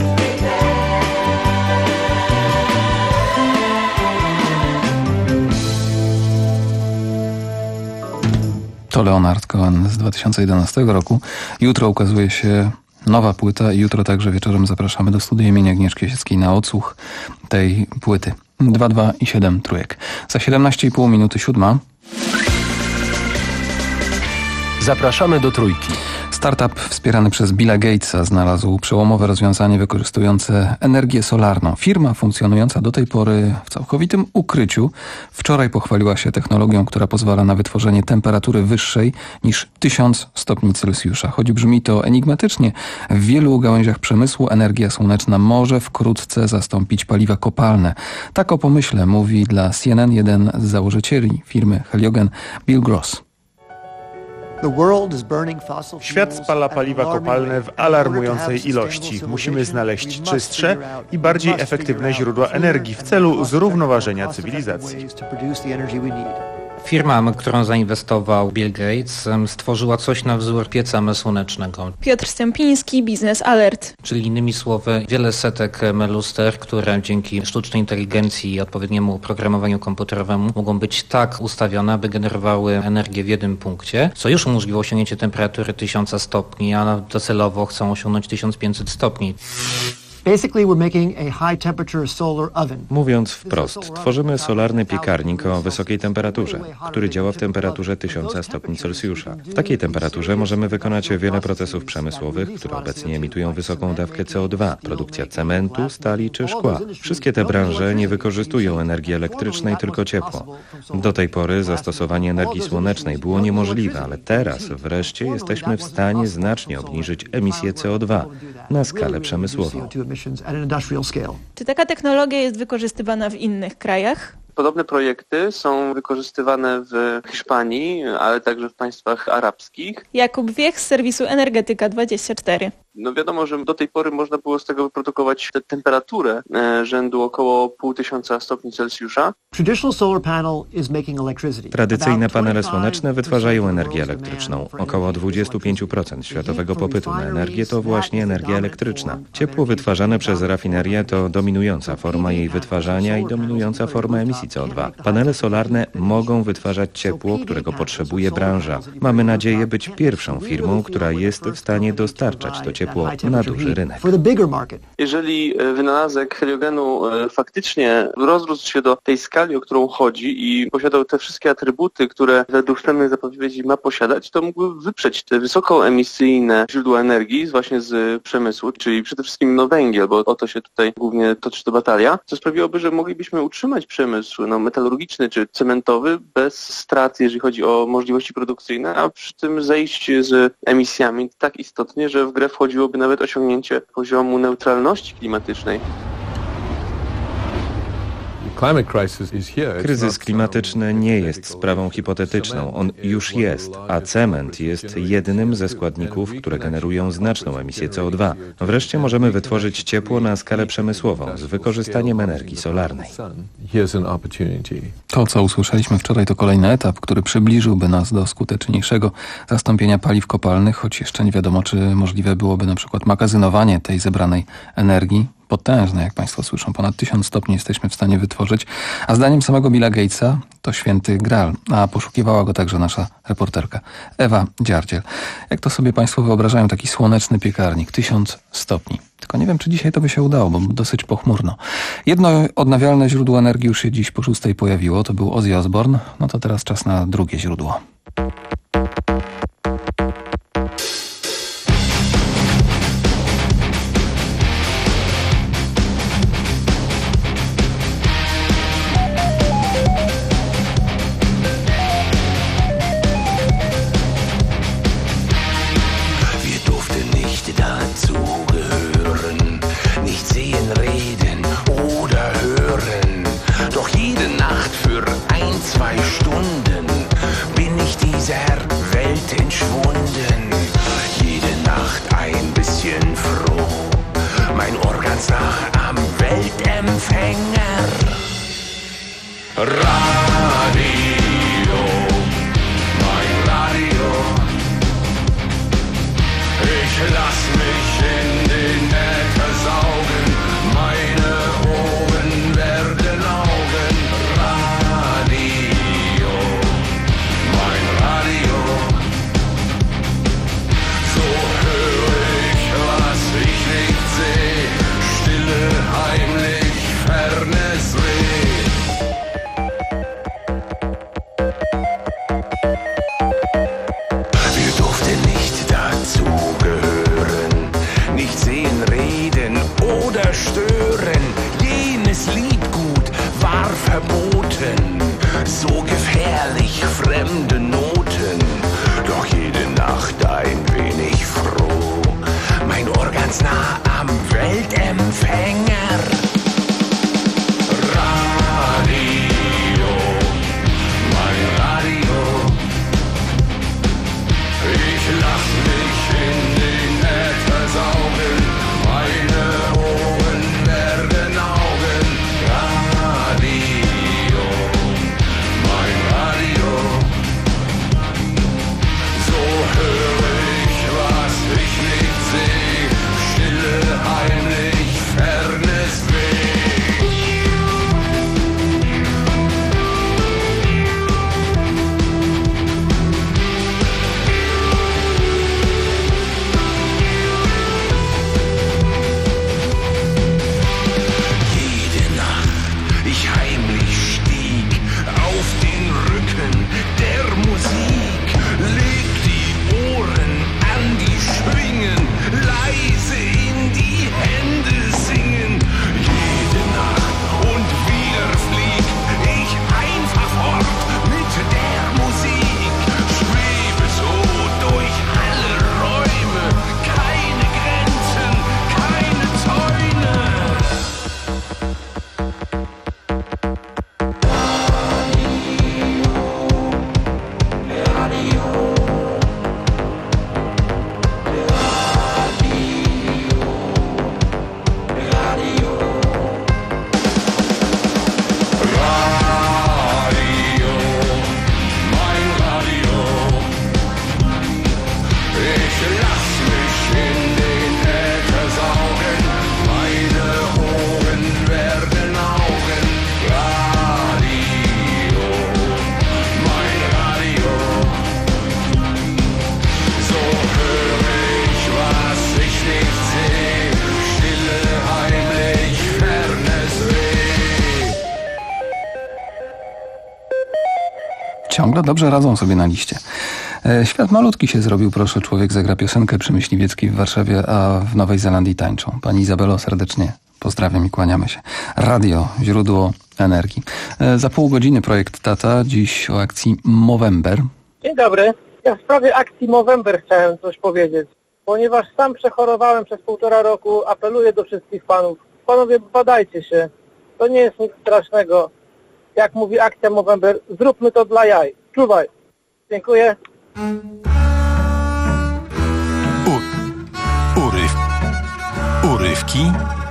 Speaker 3: To Leonard Cohen z dwa tysiące jedenastego roku. Jutro ukazuje się nowa płyta i jutro także wieczorem zapraszamy do studia imienia Agnieszki Osieckiej na odsłuch tej płyty. dwa dwa i siedem trójek. Za siedemnaście i pół minuty siódma.
Speaker 7: Zapraszamy do Trójki.
Speaker 3: Startup wspierany przez Billa Gatesa znalazł przełomowe rozwiązanie wykorzystujące energię solarną. Firma funkcjonująca do tej pory w całkowitym ukryciu wczoraj pochwaliła się technologią, która pozwala na wytworzenie temperatury wyższej niż tysiąc stopni Celsjusza. Choć brzmi to enigmatycznie, w wielu gałęziach przemysłu energia słoneczna może wkrótce zastąpić paliwa kopalne. Tak o pomyśle mówi dla C N N jeden z założycieli firmy Heliogen, Bill Gross.
Speaker 17: Świat spala paliwa kopalne w alarmującej ilości. Musimy znaleźć czystsze i bardziej efektywne źródła energii w celu zrównoważenia cywilizacji.
Speaker 18: Firma, w którą zainwestował Bill Gates, stworzyła coś na wzór pieca słonecznego.
Speaker 19: Piotr Stępiński, Biznes Alert.
Speaker 18: Czyli innymi słowy, wiele setek luster, które dzięki sztucznej inteligencji i odpowiedniemu programowaniu komputerowemu mogą być tak ustawione, aby generowały energię w jednym punkcie, co już umożliwiło osiągnięcie temperatury tysiąc stopni, a docelowo chcą osiągnąć tysiąc pięćset stopni.
Speaker 22: Mówiąc wprost, tworzymy solarny piekarnik o wysokiej temperaturze, który działa w temperaturze tysiąc stopni Celsjusza. W takiej temperaturze możemy wykonać wiele procesów przemysłowych, które obecnie emitują wysoką dawkę C O dwa. Produkcja cementu, stali czy szkła. Wszystkie te branże nie wykorzystują energii elektrycznej, tylko ciepło. Do tej pory zastosowanie energii słonecznej było niemożliwe, ale teraz wreszcie jesteśmy w stanie znacznie obniżyć emisję C O dwa na skalę przemysłową.
Speaker 19: Czy taka technologia jest wykorzystywana w innych krajach?
Speaker 23: Podobne projekty są wykorzystywane w Hiszpanii, ale także w państwach arabskich.
Speaker 19: Jakub Wiech z serwisu Energetyka dwadzieścia cztery.
Speaker 23: No wiadomo, że do tej pory można było z tego wyprodukować tę temperaturę e, rzędu około pół tysiąca stopni Celsjusza.
Speaker 22: Tradycyjne panele słoneczne wytwarzają energię elektryczną. Około dwadzieścia pięć procent światowego popytu na energię to właśnie energia elektryczna. Ciepło wytwarzane przez rafinerię to dominująca forma jej wytwarzania i dominująca forma emisji C O dwa. Panele solarne mogą wytwarzać ciepło, którego potrzebuje branża. Mamy nadzieję być pierwszą firmą, która jest w stanie dostarczać to ciepło na duży rynek.
Speaker 23: Jeżeli wynalazek heliogenu faktycznie rozrósł się do tej skali, o którą chodzi i posiadał te wszystkie atrybuty, które według wstępnych zapowiedzi ma posiadać, to mógłby wyprzeć te wysokoemisyjne źródła energii właśnie z przemysłu, czyli przede wszystkim no węgiel, bo o to się tutaj głównie toczy to batalia, co sprawiłoby, że moglibyśmy utrzymać przemysł no, metalurgiczny czy cementowy bez strat, jeżeli chodzi o możliwości produkcyjne, a przy tym zejść z emisjami tak istotnie, że w grę wchodziłoby nawet osiągnięcie poziomu neutralności klimatycznej.
Speaker 22: Kryzys klimatyczny nie jest sprawą hipotetyczną, on już jest, a cement jest jednym ze składników, które generują znaczną emisję C O dwa. Wreszcie możemy wytworzyć ciepło na skalę przemysłową z wykorzystaniem energii solarnej.
Speaker 3: To, co usłyszeliśmy wczoraj, to kolejny etap, który przybliżyłby nas do skuteczniejszego zastąpienia paliw kopalnych, choć jeszcze nie wiadomo, czy możliwe byłoby na przykład magazynowanie tej zebranej energii. Potężne, jak Państwo słyszą, ponad tysiąc stopni jesteśmy w stanie wytworzyć, a zdaniem samego Billa Gatesa to święty graal, a poszukiwała go także nasza reporterka Ewa Dziardziel. Jak to sobie Państwo wyobrażają taki słoneczny piekarnik, tysiąc stopni? Tylko nie wiem, czy dzisiaj to by się udało, bo dosyć pochmurno. Jedno odnawialne źródło energii już się dziś po szóstej pojawiło, to był Ozzy Osbourne, no to teraz czas na drugie źródło. Ciągle dobrze radzą sobie na liście. Świat malutki się zrobił, proszę. Człowiek zagra piosenkę przy Myśliwieckiej w Warszawie, a w Nowej Zelandii tańczą. Pani Izabelo, serdecznie pozdrawiam i kłaniamy się. Radio, źródło energii. Za pół godziny projekt Tata, dziś o akcji Movember.
Speaker 1: Dzień dobry. Ja w sprawie akcji Movember chciałem coś powiedzieć. Ponieważ sam przechorowałem przez półtora roku, apeluję do wszystkich panów. Panowie, badajcie się. To nie jest nic strasznego. Jak mówi akcja Movember, zróbmy to dla jaj. Czuwaj. Dziękuję.
Speaker 5: U, uryw, urywki,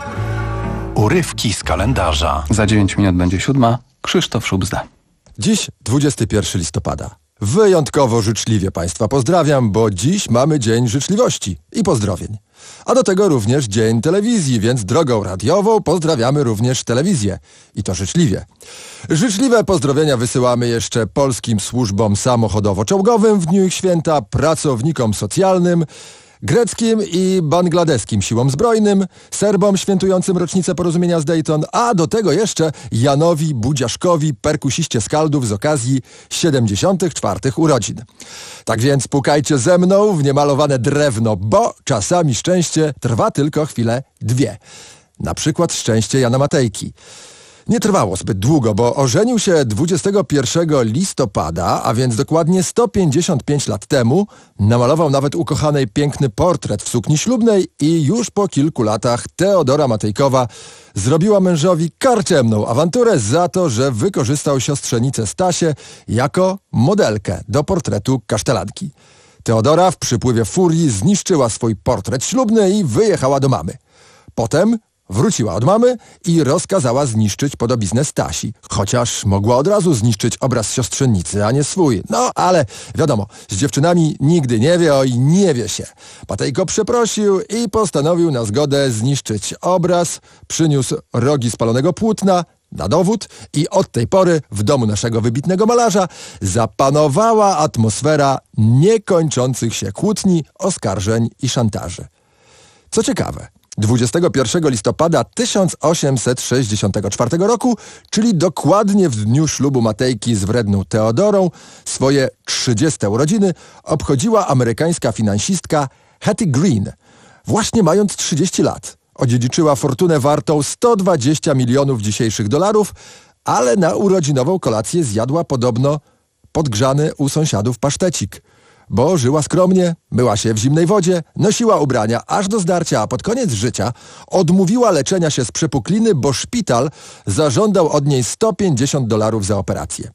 Speaker 5: urywki z kalendarza.
Speaker 3: Za dziewięć minut będzie siódma. Krzysztof Szubzda.
Speaker 8: Dziś dwudziestego pierwszego listopada. Wyjątkowo życzliwie Państwa pozdrawiam, bo dziś mamy Dzień Życzliwości i pozdrowień. A do tego również Dzień Telewizji, więc drogą radiową pozdrawiamy również telewizję. I to życzliwie. Życzliwe pozdrowienia wysyłamy jeszcze polskim służbom samochodowo-czołgowym w dniu ich święta, pracownikom socjalnym, greckim i bangladeskim siłom zbrojnym, Serbom świętującym rocznicę porozumienia z Dayton, a do tego jeszcze Janowi Budziaszkowi, perkusiście Skaldów z okazji siedemdziesiątych czwartych urodzin. Tak więc pukajcie ze mną w niemalowane drewno, bo czasami szczęście trwa tylko chwilę dwie. Na przykład szczęście Jana Matejki. Nie trwało zbyt długo, bo ożenił się dwudziestego pierwszego listopada, a więc dokładnie sto pięćdziesiąt pięć lat temu, namalował nawet ukochanej piękny portret w sukni ślubnej i już po kilku latach Teodora Matejkowa zrobiła mężowi karczemną awanturę za to, że wykorzystał siostrzenicę Stasię jako modelkę do portretu kasztelanki. Teodora w przypływie furii zniszczyła swój portret ślubny i wyjechała do mamy. Potem wróciła od mamy i rozkazała zniszczyć podobiznę Stasi, chociaż mogła od razu zniszczyć obraz siostrzenicy, a nie swój. No, ale wiadomo, z dziewczynami nigdy nie wie, oj, nie wie się. Matejko przeprosił i postanowił na zgodę zniszczyć obraz, przyniósł rogi spalonego płótna na dowód i od tej pory w domu naszego wybitnego malarza zapanowała atmosfera niekończących się kłótni, oskarżeń i szantaży. Co ciekawe, dwudziestego pierwszego listopada tysiąc osiemset sześćdziesiątego czwartego roku, czyli dokładnie w dniu ślubu Matejki z wredną Teodorą, swoje trzydzieste urodziny obchodziła amerykańska finansistka Hattie Green. Właśnie mając trzydzieści lat, odziedziczyła fortunę wartą sto dwadzieścia milionów dzisiejszych dolarów, ale na urodzinową kolację zjadła podobno podgrzany u sąsiadów pasztecik. Bo żyła skromnie, myła się w zimnej wodzie, nosiła ubrania aż do zdarcia, a pod koniec życia odmówiła leczenia się z przepukliny, bo szpital zażądał od niej sto pięćdziesiąt dolarów za operację.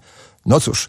Speaker 8: No cóż,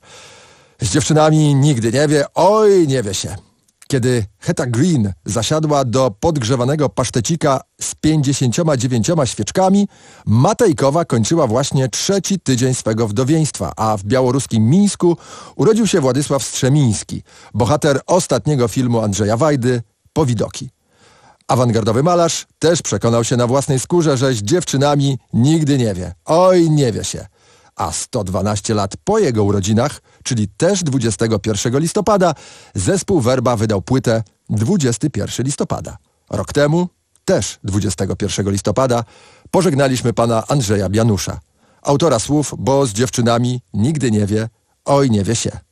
Speaker 8: z dziewczynami nigdy nie wie, oj nie wie się. Kiedy Heta Green zasiadła do podgrzewanego pasztecika z pięćdziesięcioma dziewięcioma świeczkami, Matejkowa kończyła właśnie trzeci tydzień swego wdowieństwa, a w białoruskim Mińsku urodził się Władysław Strzemiński, bohater ostatniego filmu Andrzeja Wajdy Powidoki. Awangardowy malarz też przekonał się na własnej skórze, że z dziewczynami nigdy nie wie, oj nie wie się. A sto dwanaście lat po jego urodzinach, czyli też dwudziestego pierwszego listopada, zespół Werba wydał płytę dwudziestego pierwszego listopada. Rok temu, też dwudziestego pierwszego listopada, pożegnaliśmy pana Andrzeja Bianusza, autora słów, bo z dziewczynami nigdy nie wie, oj nie wie się.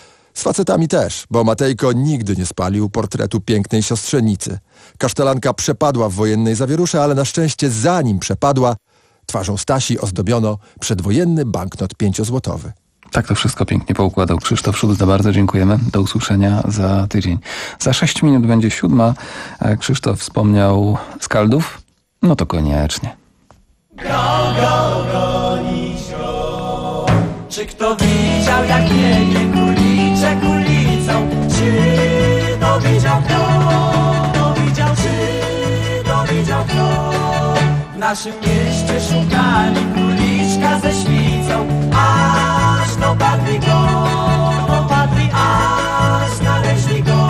Speaker 8: Z facetami też, bo Matejko nigdy nie spalił portretu pięknej siostrzenicy. Kasztelanka przepadła w wojennej zawierusze, ale na szczęście zanim przepadła, twarzą Stasi ozdobiono przedwojenny banknot pięciozłotowy.
Speaker 3: Tak to wszystko pięknie poukładał Krzysztof Szubzda. Bardzo dziękujemy. Do usłyszenia za tydzień. Za sześć minut będzie siódma. Krzysztof wspomniał Skaldów? No to koniecznie.
Speaker 6: Go, go, gonisio. Czy kto widział, jak biegnie kuliczek ulicą? Czy to widział kto? To widział, czy to widział kto? W naszym mieście szukali kuliczka ze świcą, aż dopadli go, dopadli, aż znaleźli go.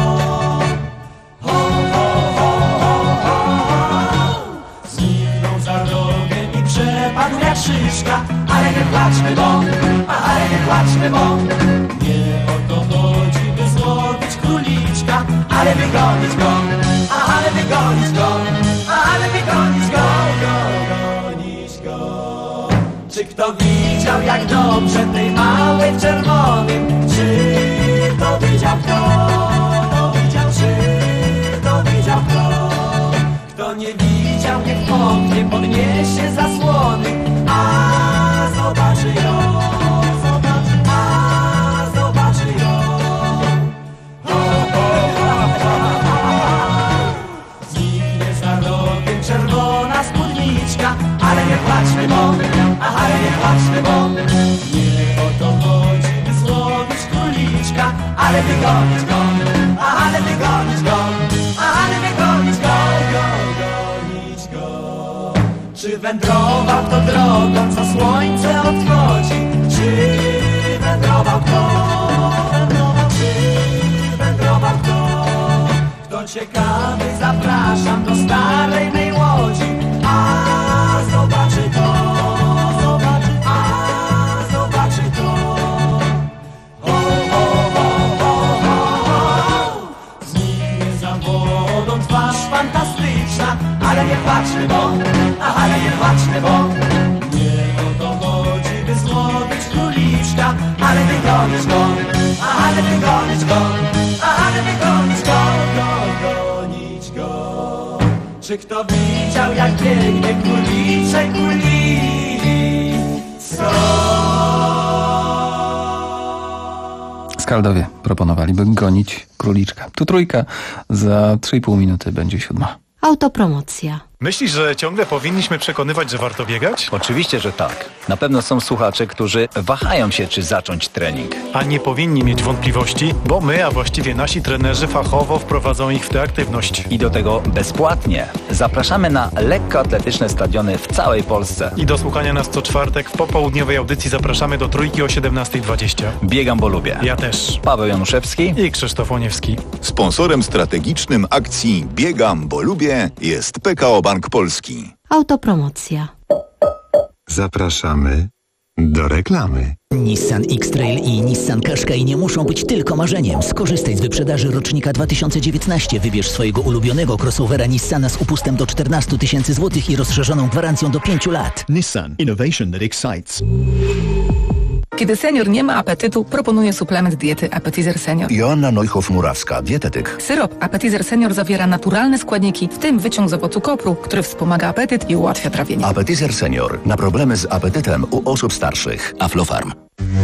Speaker 6: Ho, ho, ho, ho, ho. Zniknął za rogiem i przepadł jak szyszka, ale nie płaczmy, bo, ale nie płaczmy, bo nie o to chodzi, by złowić króliczka, ale wygonić go, ale wygonić go, ale wygonić go, go, gonić go. Czy kto widział, jak dobrze tej małej w czerwonym? Czy to widział kto? To widział, czy to widział kto? Kto nie widział, niech w oknie podniesie zasłony, a zobaczy ją, zobaczy, a zobaczy ją. Ho, ho, ho, ho, ho. Zniknie za rogiem czerwona spódniczka, ale nie płaczmy, bo ale by gonić go, ale by gonić go, ale by gonić go, go, gonić go. Czy wędrował kto drogą, co słońce odchodzi? Czy wędrował kto, wędrował, czy wędrował kto? Kto ciekawy, zapraszam do starej mej łodzi, a zobaczy to, zobaczy, a zobaczy to. Ho, ho, ho, ho, ho, ho. Zniknie za wodą twarz fantastyczna, ale nie patrzmy, bo, ale nie patrzmy, bo nie o to chodzi, by złowić króliczka, ale wygonić go, ale wygonić go, ale wygonić go, go, gonić go. Czy kto widział, jak biegnie króliczek ulicą?
Speaker 3: Skaldowie proponowaliby gonić króliczka. Tu trójka, za trzy i pół minuty będzie siódma.
Speaker 9: Autopromocja.
Speaker 5: Myślisz, że ciągle powinniśmy przekonywać, że warto biegać?
Speaker 10: Oczywiście, że tak. Na pewno są słuchacze, którzy wahają się, czy zacząć trening.
Speaker 5: A nie powinni mieć wątpliwości, bo my, a właściwie nasi trenerzy fachowo wprowadzą ich w tę aktywność.
Speaker 10: I do tego bezpłatnie. Zapraszamy na lekkoatletyczne stadiony w całej Polsce.
Speaker 5: I do słuchania nas co czwartek w popołudniowej audycji zapraszamy do Trójki o siedemnasta dwadzieścia.
Speaker 10: Biegam, bo lubię.
Speaker 5: Ja też.
Speaker 10: Paweł Januszewski
Speaker 5: i Krzysztof Łoniewski.
Speaker 11: Sponsorem strategicznym akcji Biegam, bo lubię jest P K O Bank Polski.
Speaker 9: Autopromocja.
Speaker 2: Zapraszamy do reklamy.
Speaker 12: Nissan X-Trail i Nissan Qashqai nie muszą być tylko marzeniem. Skorzystaj z wyprzedaży rocznika dwa tysiące dziewiętnaście. Wybierz swojego ulubionego crossovera Nissana z upustem do czternaście tysięcy złotych i rozszerzoną gwarancją do pięciu lat.
Speaker 24: Nissan. Innovation that excites.
Speaker 25: Kiedy senior nie ma apetytu, proponuję suplement diety Appetizer Senior.
Speaker 24: Joanna Neuhoff-Murawska, dietetyk.
Speaker 25: Syrop Appetizer Senior zawiera naturalne składniki, w tym wyciąg z owocu kopru, który wspomaga apetyt i ułatwia trawienie.
Speaker 24: Appetizer Senior. Na problemy z apetytem u osób starszych. Aflofarm.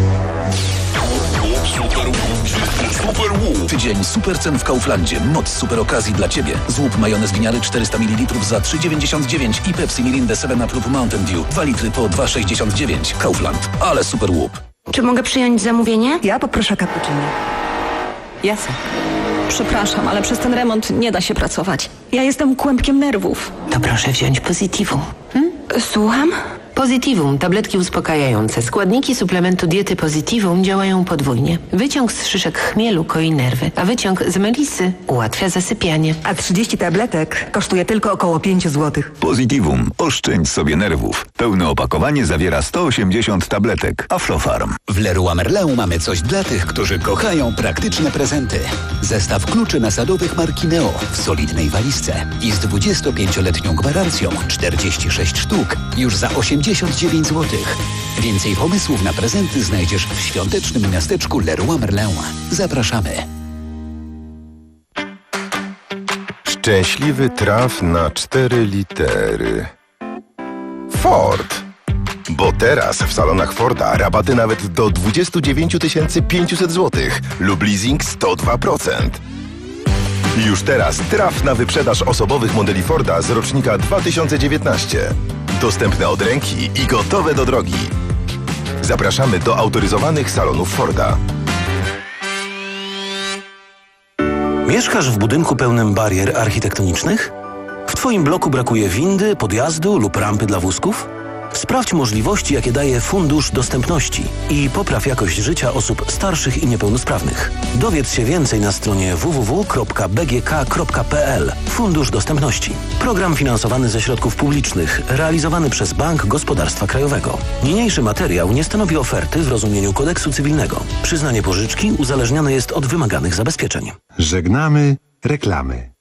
Speaker 26: Super Łup. Tydzień super cen w Kauflandzie. Moc super okazji dla Ciebie. Złup majonez winiary czterysta mililitrów za trzy dziewięćdziesiąt dziewięć i Pepsi Mirindę siedem up lub Mountain Dew dwa litry po dwa sześćdziesiąt dziewięć. Kaufland. Ale super łup.
Speaker 27: Czy mogę przyjąć zamówienie?
Speaker 28: Ja poproszę cappuccino.
Speaker 27: Jasne.
Speaker 28: Przepraszam, ale przez ten remont nie da się pracować. Ja jestem kłębkiem nerwów.
Speaker 27: To proszę wziąć Positivum. Hmm? Słucham? Positivum, tabletki uspokajające. Składniki suplementu diety Positivum działają podwójnie. Wyciąg z szyszek chmielu koi nerwy, a wyciąg z melisy ułatwia zasypianie.
Speaker 28: A trzydzieści tabletek kosztuje tylko około pięć złotych.
Speaker 11: Positivum. Oszczędź sobie nerwów. Pełne opakowanie zawiera sto osiemdziesiąt tabletek. Aflofarm.
Speaker 15: W Leroy Merlin mamy coś dla tych, którzy kochają praktyczne prezenty. Zestaw kluczy nasadowych marki Neo w solidnej walizce i z dwudziestopięcioletnią gwarancją czterdzieści sześć sztuk już za osiemdziesiąt dziewięć złotych. Więcej pomysłów na prezenty znajdziesz w świątecznym miasteczku Leroy Merlin. Zapraszamy.
Speaker 29: Szczęśliwy traf na cztery litery. Ford. Bo teraz w salonach Forda rabaty nawet do dwadzieścia dziewięć tysięcy pięćset złotych lub leasing sto dwa procent. Już teraz traf na wyprzedaż osobowych modeli Forda z rocznika dwa tysiące dziewiętnaście. Dostępne od ręki i gotowe do drogi. Zapraszamy do autoryzowanych salonów Forda.
Speaker 30: Mieszkasz w budynku pełnym barier architektonicznych? W Twoim bloku brakuje windy, podjazdu lub rampy dla wózków? Sprawdź możliwości, jakie daje Fundusz Dostępności i popraw jakość życia osób starszych i niepełnosprawnych. Dowiedz się więcej na stronie w w w kropka b g k kropka p l. Fundusz Dostępności. Program finansowany ze środków publicznych, realizowany przez Bank Gospodarstwa Krajowego. Niniejszy materiał nie stanowi oferty w rozumieniu kodeksu cywilnego. Przyznanie pożyczki uzależnione jest od wymaganych zabezpieczeń.
Speaker 2: Żegnamy reklamy.